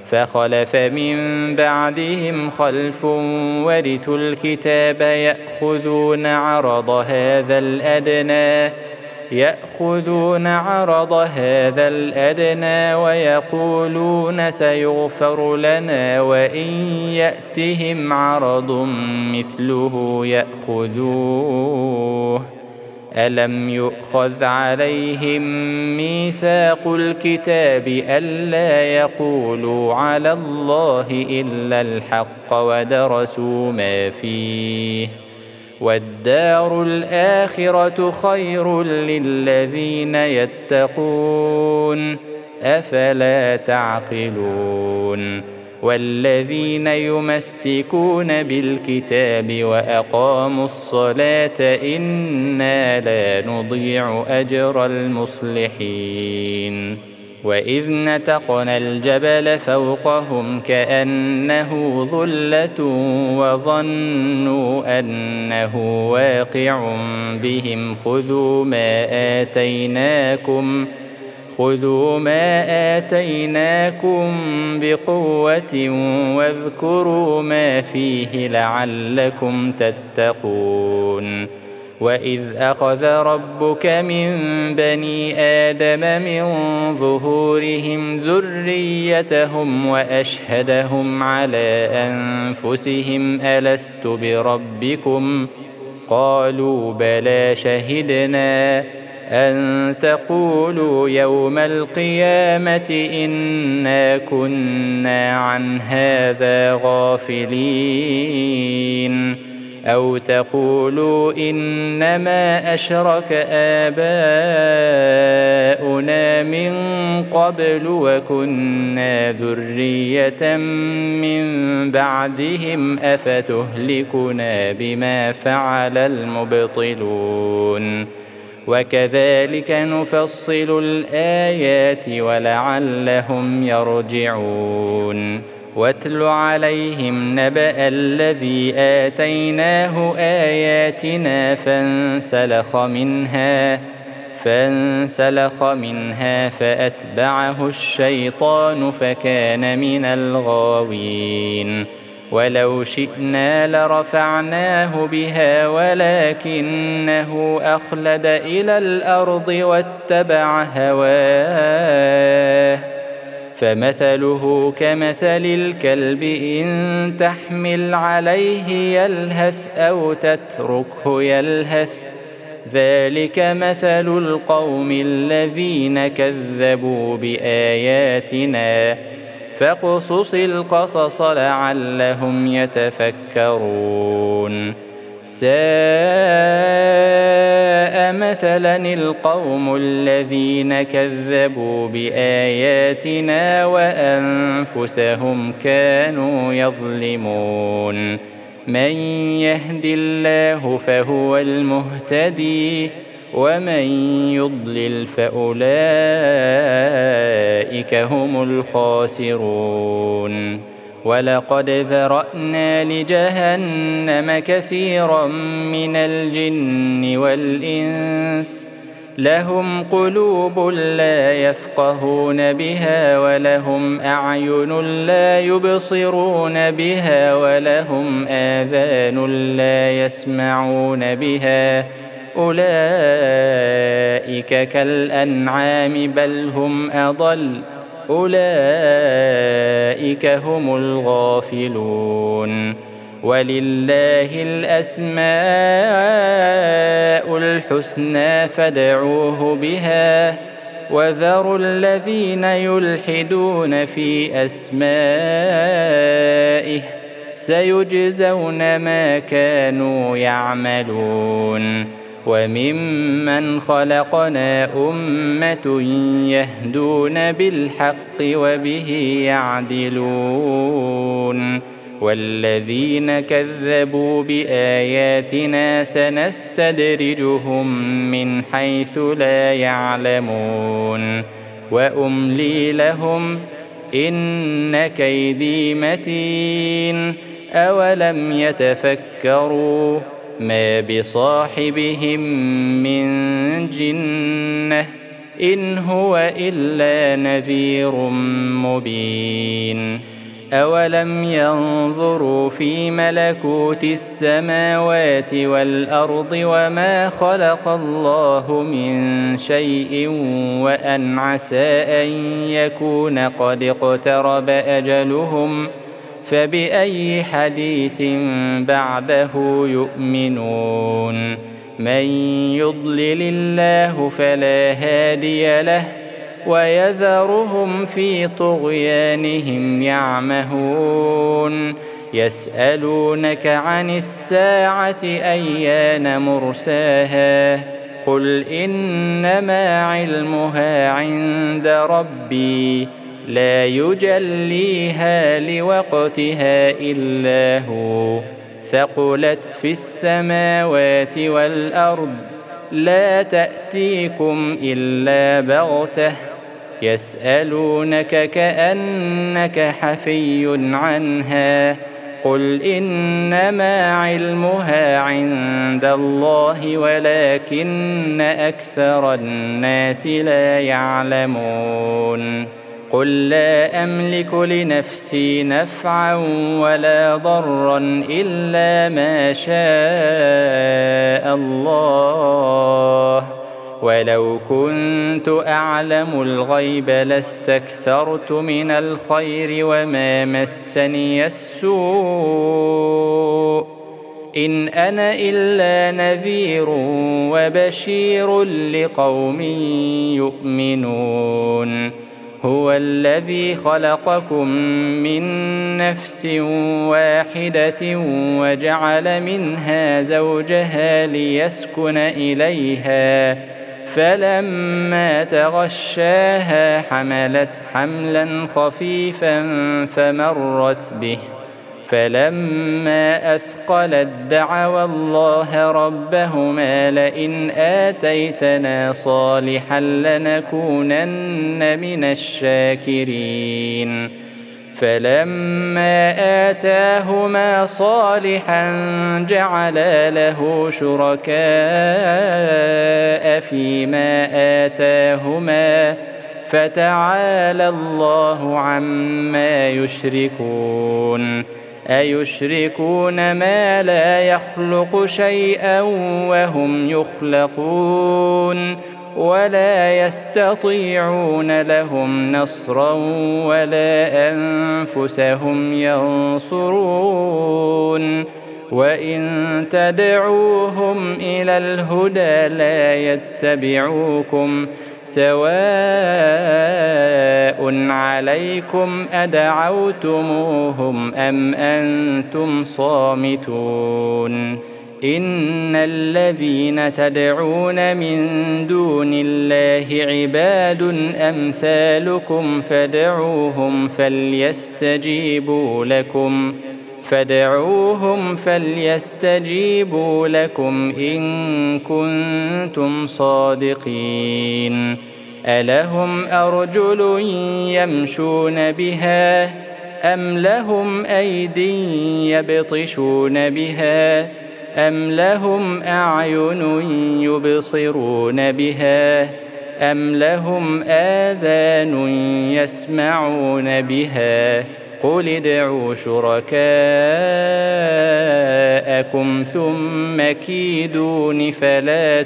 فخلف من بعدهم خلف ورثوا الكتاب يأخذون عرض هذا الأدنى يأخذون عرض هذا الأدنى ويقولون سيغفر لنا وإن يأتهم عرض مثله يأخذوه ألم يؤخذ عليهم ميثاق الكتاب ألا يقولوا على الله إلا الحق ودرسوا ما فيه والدار الآخرة خير للذين يتقون أفلا تعقلون والذين يمسكون بالكتاب وأقاموا الصلاة إنا لا نضيع أجر المصلحين وإذ نتقنا الجبل فوقهم كأنه ظلة وظنوا أنه واقع بهم خذوا ما آتيناكم خذوا ما آتيناكم بقوة واذكروا ما فيه لعلكم تتقون وإذ أخذ ربك من بني آدم من ظهورهم ذريتهم وأشهدهم على أنفسهم ألست بربكم قالوا بلى شهدنا أن تقولوا يوم القيامة إنا كنا عن هذا غافلين أو تقولوا إنما أشرك آباؤنا من قبل وكنا ذرية من بعدهم أفتهلكنا بما فعل المبطلون وكذلك نفصل الآيات ولعلهم يرجعون واتل عليهم نبأ الذي آتيناه آياتنا فانسلخ منها فانسلخ منها فأتبعه الشيطان فكان من الغاوين ولو شئنا لرفعناه بها ولكنه أخلد إلى الأرض واتبع هواه فمثله كمثل الكلب إن تحمل عليه يلهث أو تتركه يلهث ذلك مثل القوم الذين كذبوا بآياتنا فاقصص القصص لعلهم يتفكرون ساء مثلا القوم الذين كذبوا بآياتنا وأنفسهم كانوا يظلمون من يهد الله فهو المهتدي ومن يضلل فأولئك هم الخاسرون ولقد ذرأنا لجهنم كثيرا من الجن والإنس لهم قلوب لا يفقهون بها ولهم أعين لا يبصرون بها ولهم آذان لا يسمعون بها أولئك كالأنعام بل هم أضل أولئك هم الغافلون ولله الأسماء الحسنى فادعوه بها وذروا الذين يلحدون في أسمائه سيجزون ما كانوا يعملون وممن خلقنا أمة يهدون بالحق وبه يعدلون والذين كذبوا بآياتنا سنستدرجهم من حيث لا يعلمون وأملي لهم إن كيدي متين أولم يتفكروا ما بصاحبهم من جنة إن هو إلا نذير مبين أولم ينظروا في ملكوت السماوات والأرض وما خلق الله من شيء وأن عسى أن يكون قد اقترب أجلهم فبأي حديث بعده يؤمنون من يضلل الله فلا هادي له ويذرهم في طغيانهم يعمهون يسألونك عن الساعة أيان مرساها قل إنما علمها عند ربي لا يجليها لوقتها إلا هو ثقلت في السماوات والأرض لا تأتيكم إلا بغتة يسألونك كأنك حفي عنها قل إنما علمها عند الله ولكن أكثر الناس لا يعلمون قل لا أملك لنفسي نفعا ولا ضرا إلا ما شاء الله ولو كنت أعلم الغيب لاستكثرت من الخير وما مسني السوء إن أنا إلا نذير وبشير لقوم يؤمنون هو الذي خلقكم من نفس واحدة وجعل منها زوجها ليسكن إليها فلما تغشاها حملت حملا خفيفا فمرت به فلما أثقلت دعوا الله ربهما لئن آتيتنا صالحا لنكونن من الشاكرين فلما آتاهما صالحا جعلا له شركاء فيما آتاهما فتعالى الله عما يشركون أيشركون ما لا يخلق شيئا وهم يخلقون ولا يستطيعون لهم نصرا ولا أنفسهم ينصرون وإن تدعوهم إلى الهدى لا يتبعوكم سواء عليكم أدعوتموهم أم أنتم صامتون إن الذين تدعون من دون الله عباد أمثالكم فادعوهم فليستجيبوا لكم فادعوهم فليستجيبوا لكم إن كنتم صادقين ألهم أرجل يمشون بها أم لهم أيدي يبطشون بها أم لهم أعين يبصرون بها أم لهم آذان يسمعون بها قل ادعوا شركاءكم ثم كيدون فلا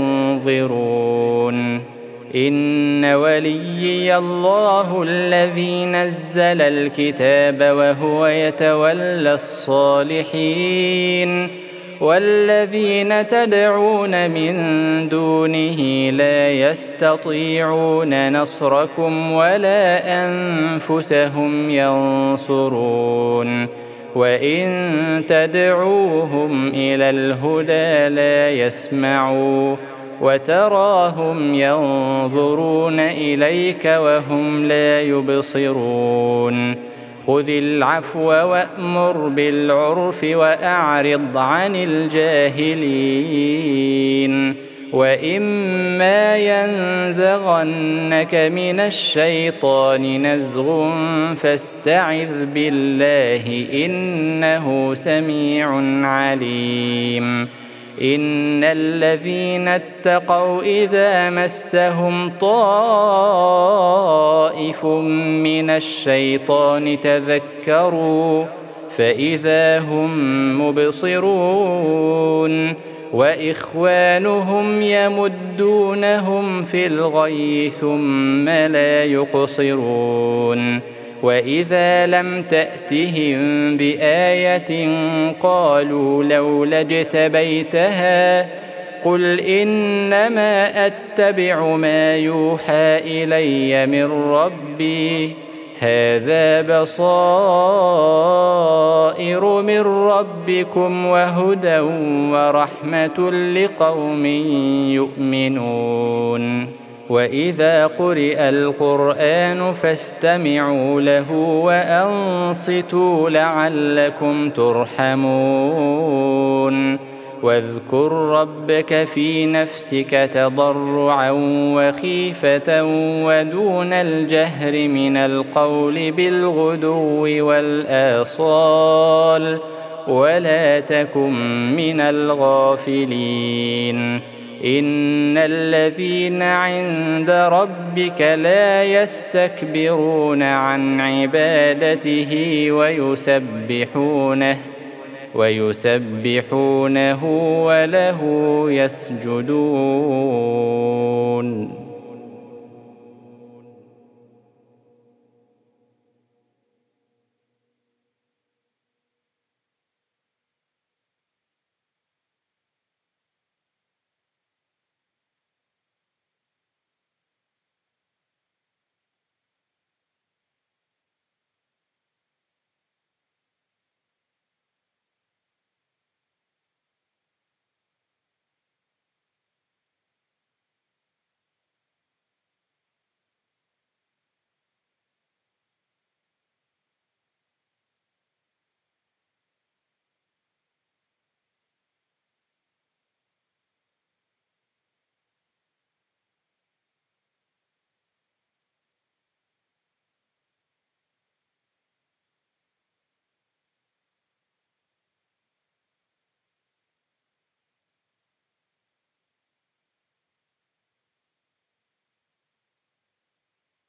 تنظرون إن وليي الله الذي نزل الكتاب وهو يتولى الصالحين والذين تدعون من دونه لا يستطيعون نصركم ولا أنفسهم ينصرون وإن تدعوهم إلى الهدى لا يسمعوا وتراهم ينظرون إليك وهم لا يبصرون خذ العفو وأمر بالعرف وأعرض عن الجاهلين وإما ينزغنك من الشيطان نزغ فاستعذ بالله إنه سميع عليم إن الذين اتقوا إذا مسهم طائف من الشيطان تذكروا فإذا هم مبصرون وإخوانهم يمدونهم في الغي ثم لا يقصرون وإذا لم تأتهم بآية قالوا لولا اجتبيتها قل إنما أتبع ما يوحى إلي من ربي هذا بصائر من ربكم وهدى ورحمة لقوم يؤمنون وإذا قرئ القرآن فاستمعوا له وأنصتوا لعلكم ترحمون واذكر ربك في نفسك تضرعا وخيفة ودون الجهر من القول بالغدو والآصال ولا تكن من الغافلين إن الذين عند ربك لا يستكبرون عن عبادته ويسبحونه ويسبحونه وله يسجدون.